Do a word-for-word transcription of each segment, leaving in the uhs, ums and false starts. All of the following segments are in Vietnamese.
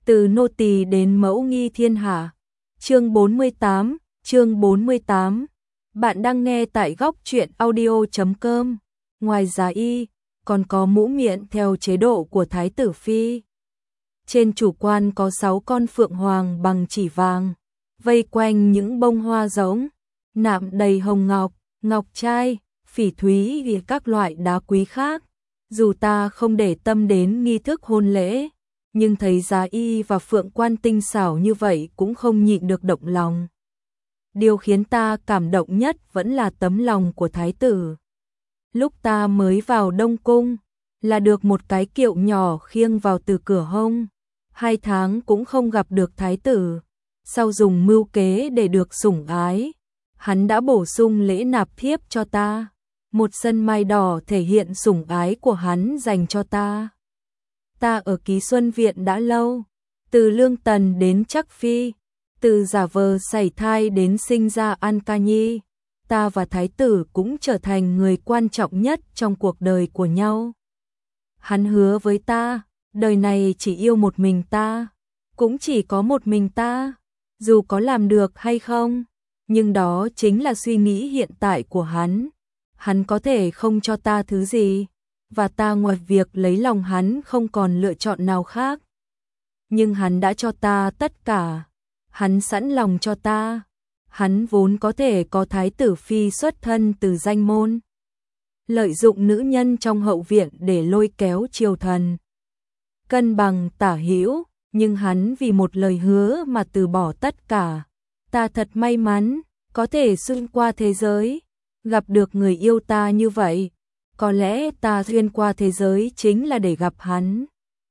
Từ nô tỳ đến mẫu nghi thiên hạ. Chương bốn mươi tám, chương bốn mươi tám. Bạn đang nghe tại góc truyện audio chấm com. Ngoài giá y, còn có mũ miệng theo chế độ của Thái tử Phi. Trên chủ quan có sáu con phượng hoàng bằng chỉ vàng, vây quanh những bông hoa giống, nạm đầy hồng ngọc, ngọc trai, phỉ thúy và các loại đá quý khác. Dù ta không để tâm đến nghi thức hôn lễ, nhưng thấy giá y và phượng quan tinh xảo như vậy cũng không nhịn được động lòng. Điều khiến ta cảm động nhất vẫn là tấm lòng của thái tử. Lúc ta mới vào Đông Cung, là được một cái kiệu nhỏ khiêng vào từ cửa hông. Hai tháng cũng không gặp được thái tử. Sau dùng mưu kế để được sủng ái, hắn đã bổ sung lễ nạp thiếp cho ta. Một sân mai đỏ thể hiện sủng ái của hắn dành cho ta. Ta ở Ký Xuân Viện đã lâu, từ Lương Tần đến Trắc Phi, từ giả vờ sảy thai đến sinh ra An Ca Nhi, ta và thái tử cũng trở thành người quan trọng nhất trong cuộc đời của nhau. Hắn hứa với ta, đời này chỉ yêu một mình ta, cũng chỉ có một mình ta, dù có làm được hay không, nhưng đó chính là suy nghĩ hiện tại của hắn. Hắn có thể không cho ta thứ gì, và ta ngoài việc lấy lòng hắn không còn lựa chọn nào khác. Nhưng hắn đã cho ta tất cả, hắn sẵn lòng cho ta. Hắn vốn có thể có thái tử phi xuất thân từ danh môn, lợi dụng nữ nhân trong hậu viện để lôi kéo triều thần, cân bằng tả hữu, nhưng hắn vì một lời hứa mà từ bỏ tất cả. Ta thật may mắn, có thể xuyên qua thế giới, gặp được người yêu ta như vậy. Có lẽ ta xuyên qua thế giới chính là để gặp hắn.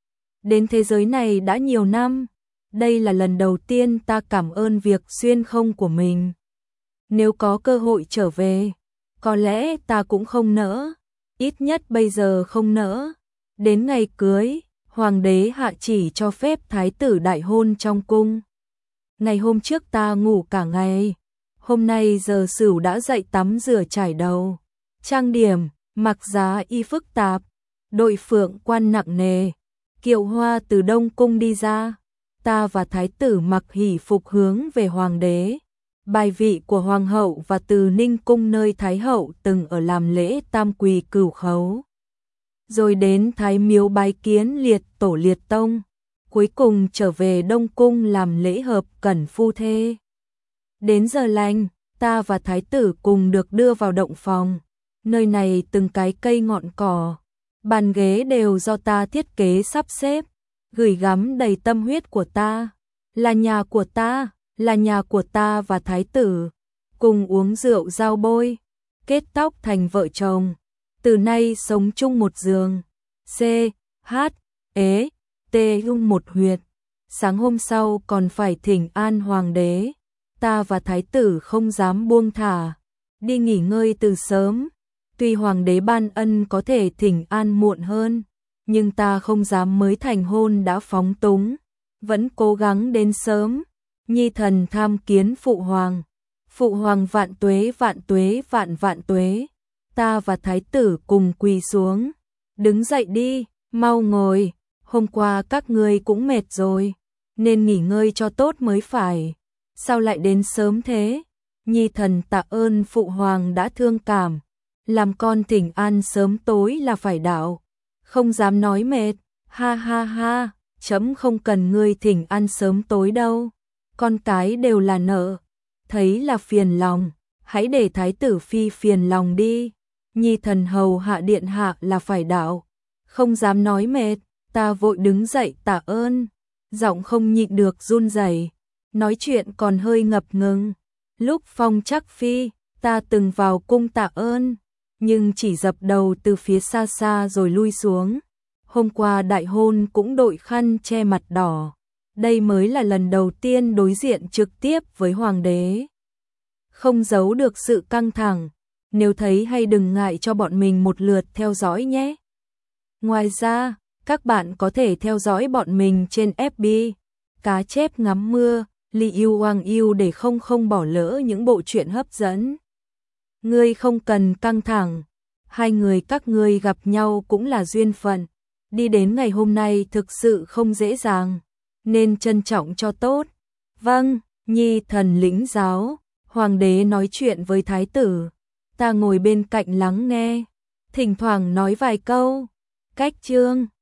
Đến thế giới này đã nhiều năm, đây là lần đầu tiên ta cảm ơn việc xuyên không của mình. Nếu có cơ hội trở về, có lẽ ta cũng không nỡ, ít nhất bây giờ không nỡ. Đến ngày cưới, hoàng đế hạ chỉ cho phép thái tử đại hôn trong cung. Ngày hôm trước ta ngủ cả ngày, hôm nay giờ Sửu đã dậy tắm rửa chải đầu, trang điểm, mặc giá y phức tạp, đội phượng quan nặng nề, kiệu hoa từ Đông Cung đi ra. Ta và thái tử mặc hỷ phục hướng về hoàng đế. Bài vị của hoàng hậu và từ Ninh Cung nơi thái hậu từng ở làm lễ tam quỳ cửu khấu. Rồi đến thái miếu bái kiến liệt tổ liệt tông. Cuối cùng trở về Đông Cung làm lễ hợp cẩn phu thê. Đến giờ lành, ta và thái tử cùng được đưa vào động phòng. Nơi này từng cái cây ngọn cỏ, bàn ghế đều do ta thiết kế sắp xếp, gửi gắm đầy tâm huyết của ta. Là nhà của ta, là nhà của ta và thái tử, cùng uống rượu giao bôi, kết tóc thành vợ chồng, từ nay sống chung một giường. C, H, E, T Ung một huyệt. Sáng hôm sau còn phải thỉnh an hoàng đế, ta và thái tử không dám buông thả, đi nghỉ ngơi từ sớm. Tuy hoàng đế ban ân có thể thỉnh an muộn hơn, nhưng ta không dám mới thành hôn đã phóng túng, vẫn cố gắng đến sớm. Nhi thần tham kiến phụ hoàng. Phụ hoàng vạn tuế vạn tuế vạn vạn tuế. Ta và thái tử cùng quỳ xuống. Đứng dậy đi, mau ngồi. Hôm qua các ngươi cũng mệt rồi, nên nghỉ ngơi cho tốt mới phải. Sao lại đến sớm thế? Nhi thần tạ ơn phụ hoàng đã thương cảm. Làm con thỉnh an sớm tối là phải đạo, không dám nói mệt. Ha ha ha, chấm không cần ngươi thỉnh an sớm tối đâu, con cái đều là nợ, thấy là phiền lòng, hãy để thái tử phi phiền lòng đi. Nhi thần hầu hạ điện hạ là phải đạo, không dám nói mệt. Ta vội đứng dậy tạ ơn, giọng không nhịn được run rẩy, nói chuyện còn hơi ngập ngừng. Lúc phong Trắc Phi, ta từng vào cung tạ ơn, nhưng chỉ dập đầu từ phía xa xa rồi lui xuống. Hôm qua đại hôn cũng đội khăn che mặt đỏ. Đây mới là lần đầu tiên đối diện trực tiếp với hoàng đế. Không giấu được sự căng thẳng, nếu thấy hay đừng ngại cho bọn mình một lượt theo dõi nhé. Ngoài ra, các bạn có thể theo dõi bọn mình trên ép bê, Cá Chép Ngắm Mưa, Li Yêu Hoàng Yêu để không không bỏ lỡ những bộ truyện hấp dẫn. Ngươi không cần căng thẳng, hai người các ngươi gặp nhau cũng là duyên phận, đi đến ngày hôm nay thực sự không dễ dàng. nên trân trọng cho tốt. Vâng, nhi thần lĩnh giáo. Hoàng đế nói chuyện với thái tử, ta ngồi bên cạnh lắng nghe, thỉnh thoảng nói vài câu. Cách chương